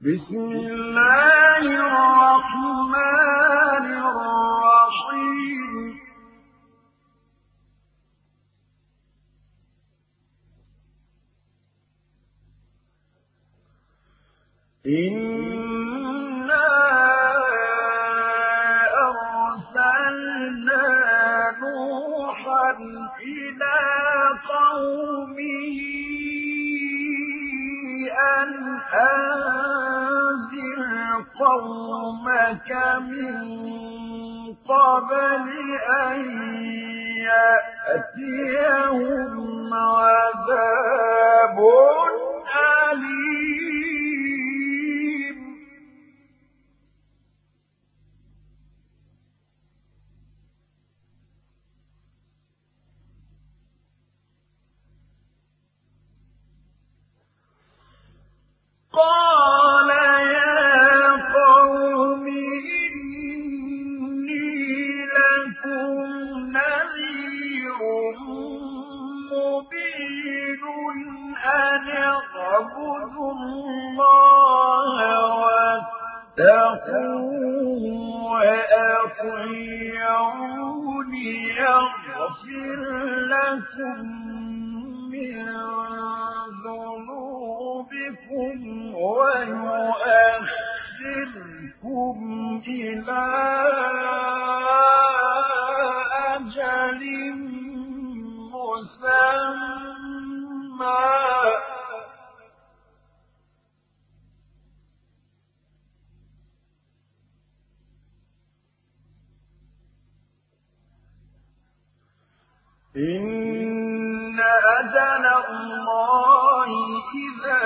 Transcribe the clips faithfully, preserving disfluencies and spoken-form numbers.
بسم الله الرحمن الرحيم إنا أرسلنا نوحا إلى قومه أن أنذر قومك من قبل أن يأتيهم عذاب أليم قال يا قوم إني لكم نذير مبين أن اعبدوا الله واتقوه وأطيعون يغفر لكم من ذنوبكم ويؤخركم إلى أجل مسمى إن أجل الله إذا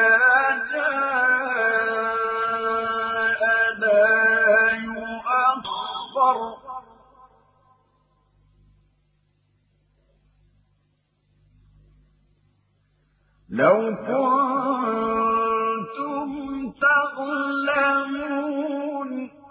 جاء لا يؤخر لو كنتم تعلمون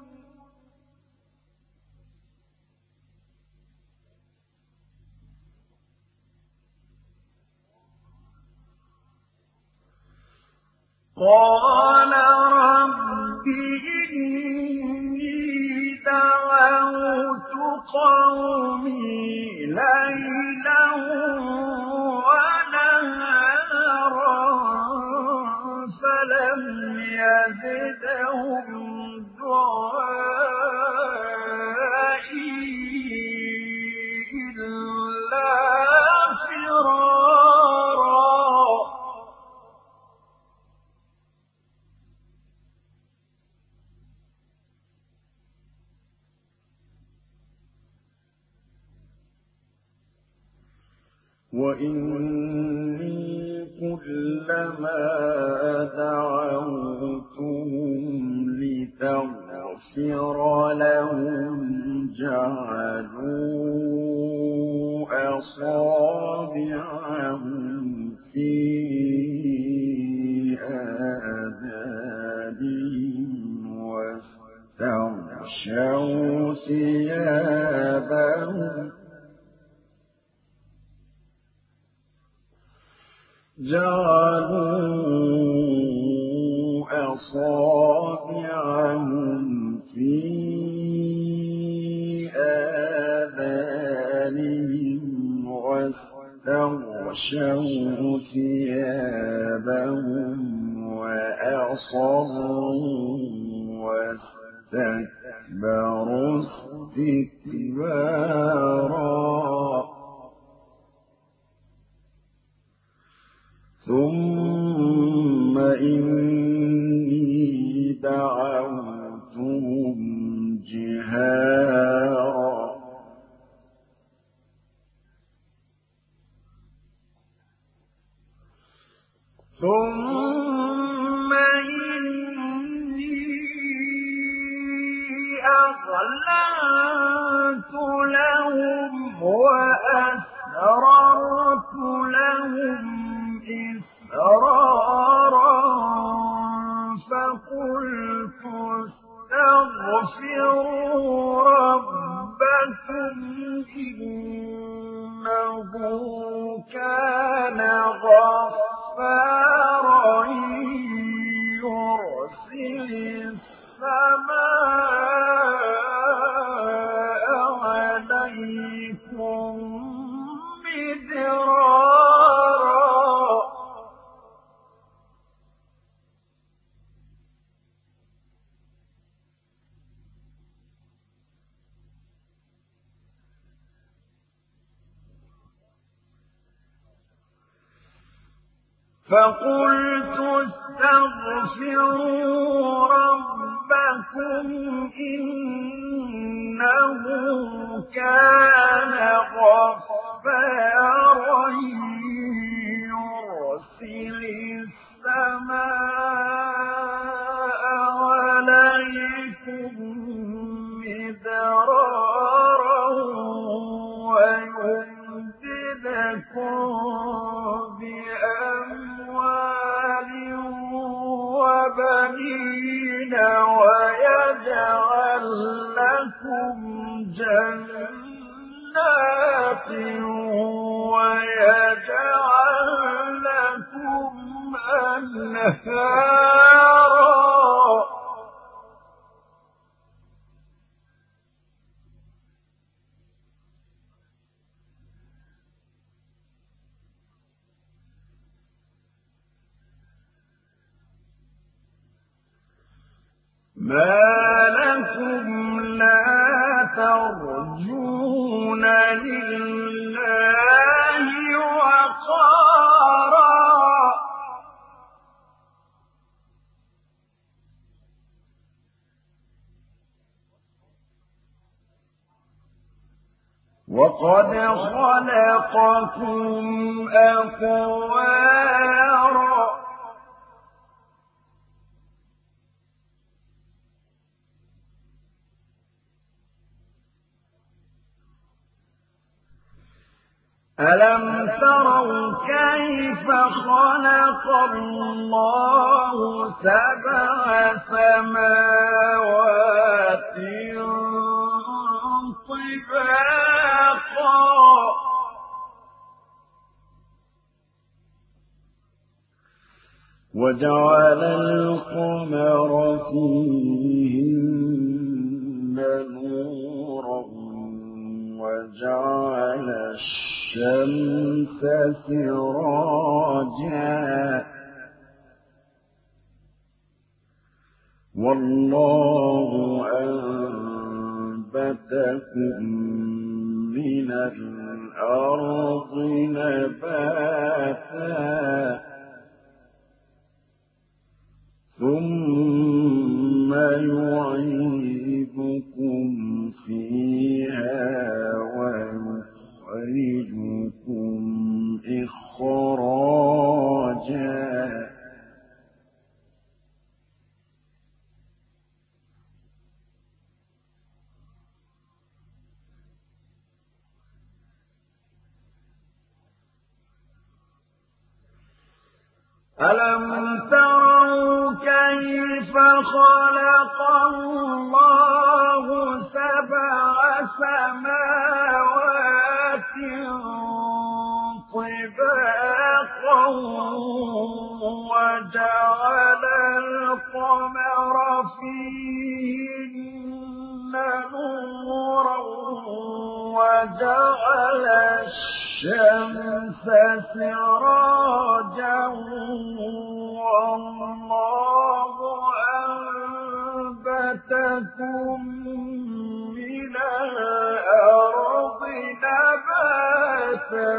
قال رب إني دعوت قومي ليلا ونهارا فلم يزدهم دعائي إلا فرارا وإني كلما دعوتهم لتغفر لهم جعلوا أصابعهم في آذانهم واستغشوا ثيابهم جعلوا أصابعهم في آذانهم واستغشوا ثيابهم وأصروا واستكبروا استكبارا ثم إني دعوتهم جهارا ثم إني أعلنت لهم وأسررت لهم إسرارا فقلت استغفروا ربكم إنه كان غفارا يرسل يرسل السماء عليكم مدرارا فقلت استغفروا ربكم إنه كان غفارا يرسل السماء عليكم مدرارا ويمددكم بأموال وبنين ويجعل لكم جنات ويجعل لكم أنهارا ما لكم لا ترجون لله وقارا وقد خلقكم أطوارا ألم تروا كيف خلق الله سبع سماوات طباقا وجعل القمر فيهن نورا وجعل الشمس سراجا والله أنبتكم من الأرض نباتا ثم يعيدكم فيها ويخرجكم إخراجا ألم تروا كيف خلق الله سبع سماوات طباقا وجعل القمر فيهن نورا وجعل الشمس سراجا والله أنبتكم من الأرض نباتا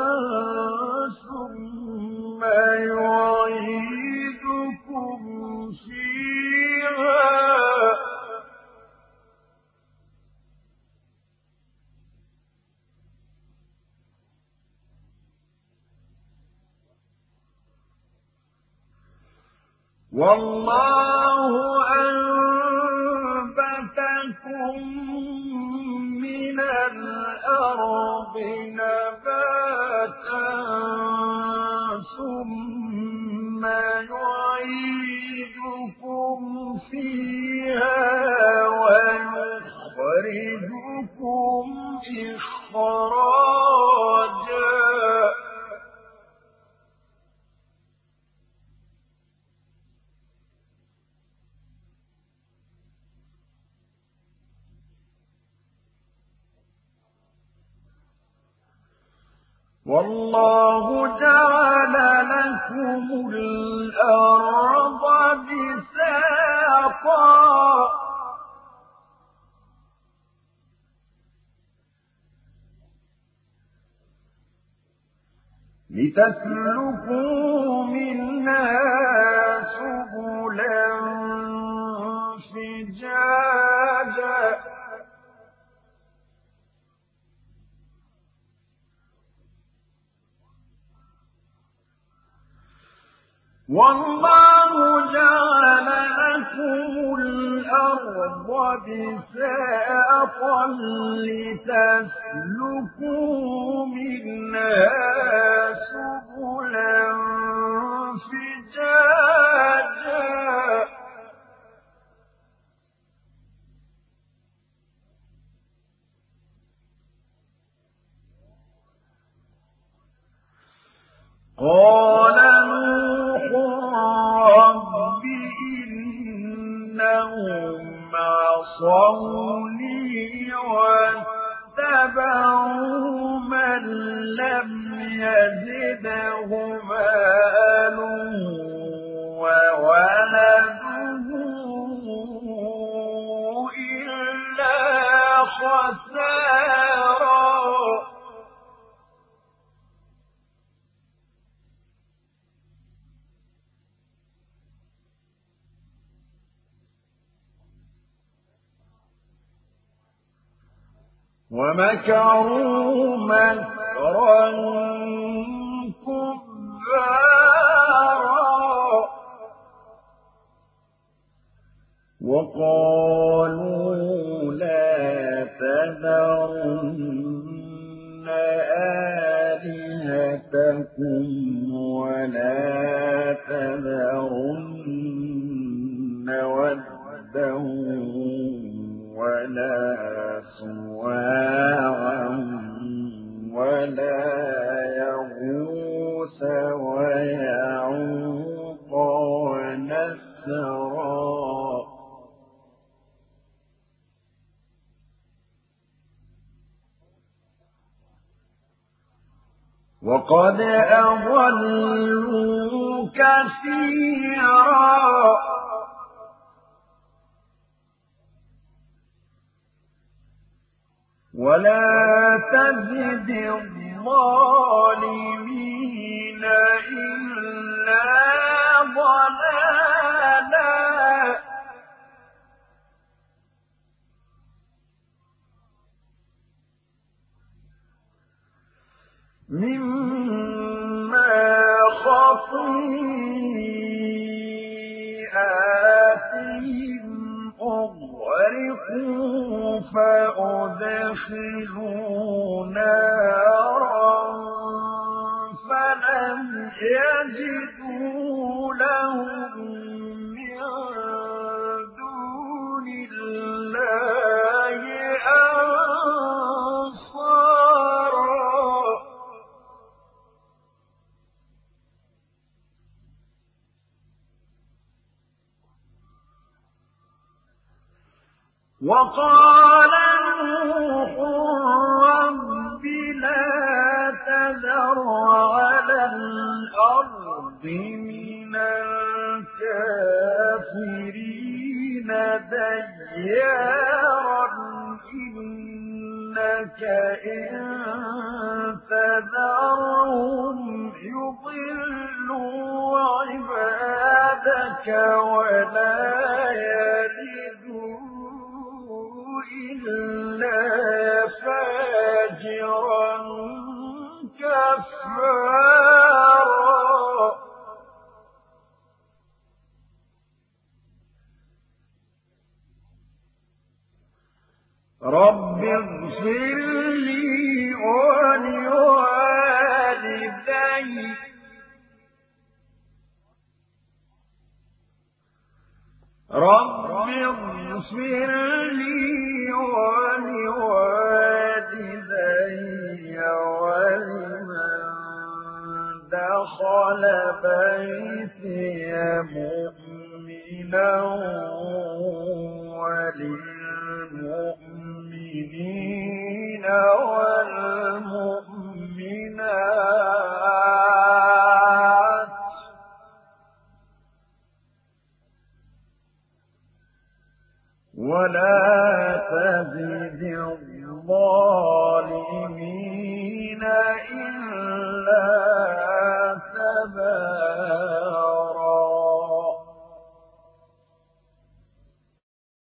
ثم يعيدكم فيها والله أنبتكم من الأرض نباتا ثم يعيدكم فيها ويخرجكم إخراجا والله جعل لكم الأرض بساطا لتسلكوا منها سبلا فجاجا والله جعل لكم الأرض بساطا لتسلكوا منها سبلا فجاجا قال نوح رب إنهم عصوني واتبعوا من لم يزده ماله وولده إلا خسارا ومكروا مكرا كبارا وقالوا لا تذرن آلهتكم ولا تذرن ودا ولا سواعا ولا يغوث ويعوق ونسرا وقد أضلوا كثيرا ولا تزد الظالمين إلا ضلالا مما خطيئاتهم أغرقوا فأدخلوا نارا فلم يجدوا لهم من دون الله أنصارا وقال نوح رب لا تذر على الأرض من الكافرين ديارا إنك إن تذرهم يضلوا عبادك ولا يلدوا إلا فاجرا كفارا رب اغفر لي ولوالدي رب اغفر لي ولوالدي ولمن دخل بيتي مؤمنا وللمؤمنين والمؤمنات ولا تزد الظالمين إلا